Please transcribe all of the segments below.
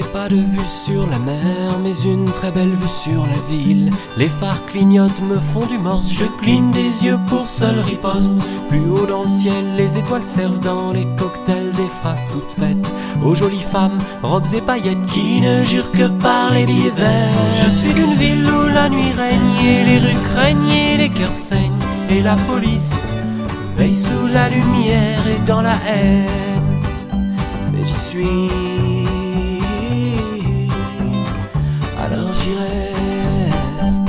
Pas de vue sur la mer, mais une très belle vue sur la ville. Les phares clignotent, me font du morse, je cligne des yeux pour seule riposte. Plus haut dans le ciel, les étoiles servent dans les cocktails des phrases toutes faites aux jolies femmes, robes et paillettes qui ne jurent que par les billets verts. Je suis d'une ville où la nuit règne et les rues craignent et les cœurs saignent, et la police veille sous la lumière et dans la haine. Mais j'y suis, alors j'y reste.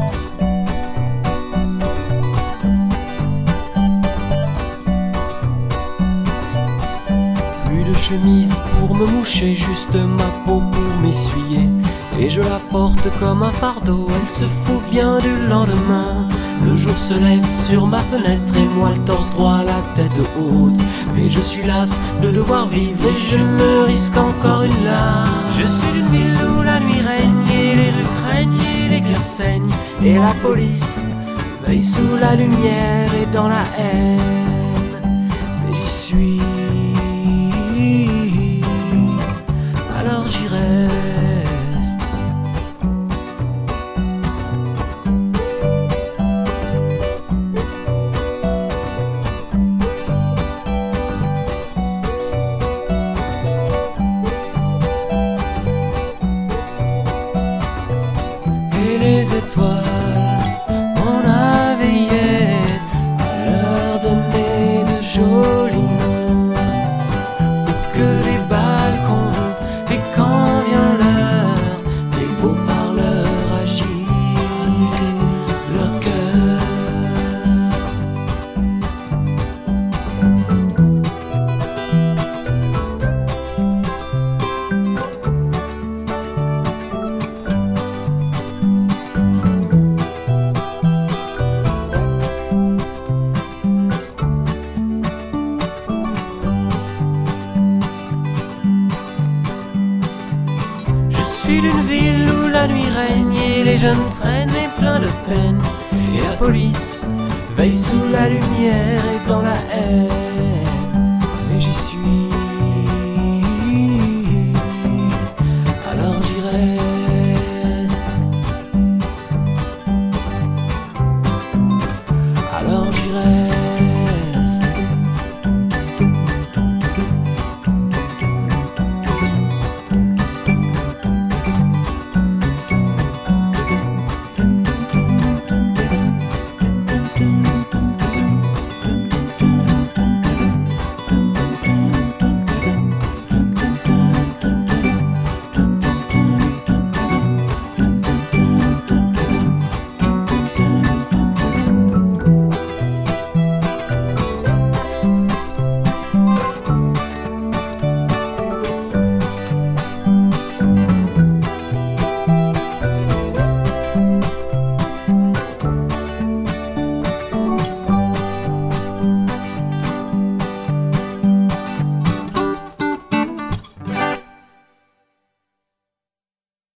Plus de chemise pour me moucher, juste ma peau pour m'essuyer, et je la porte comme un fardeau, elle se fout bien du lendemain. Le jour se lève sur ma fenêtre et moi le torse droit, la tête haute. Mais je suis las de devoir vivre et je me risque encore une larme. Je suis d'une ville où la nuit règne et les rues craignent et les cœurs saignent, et la police veille sous la lumière et dans la haine. Mais j'y suis, alors j'y reste. Et les étoiles, on a veillé à leur donner de jolis noms, pour que les balcons, et quand vient l'heure, les beaux parleurs agitent leur cœur. Je suis d'une ville où la nuit règne et les jeunes traînent et plein de peine, et la police veille sous la lumière et dans la haine.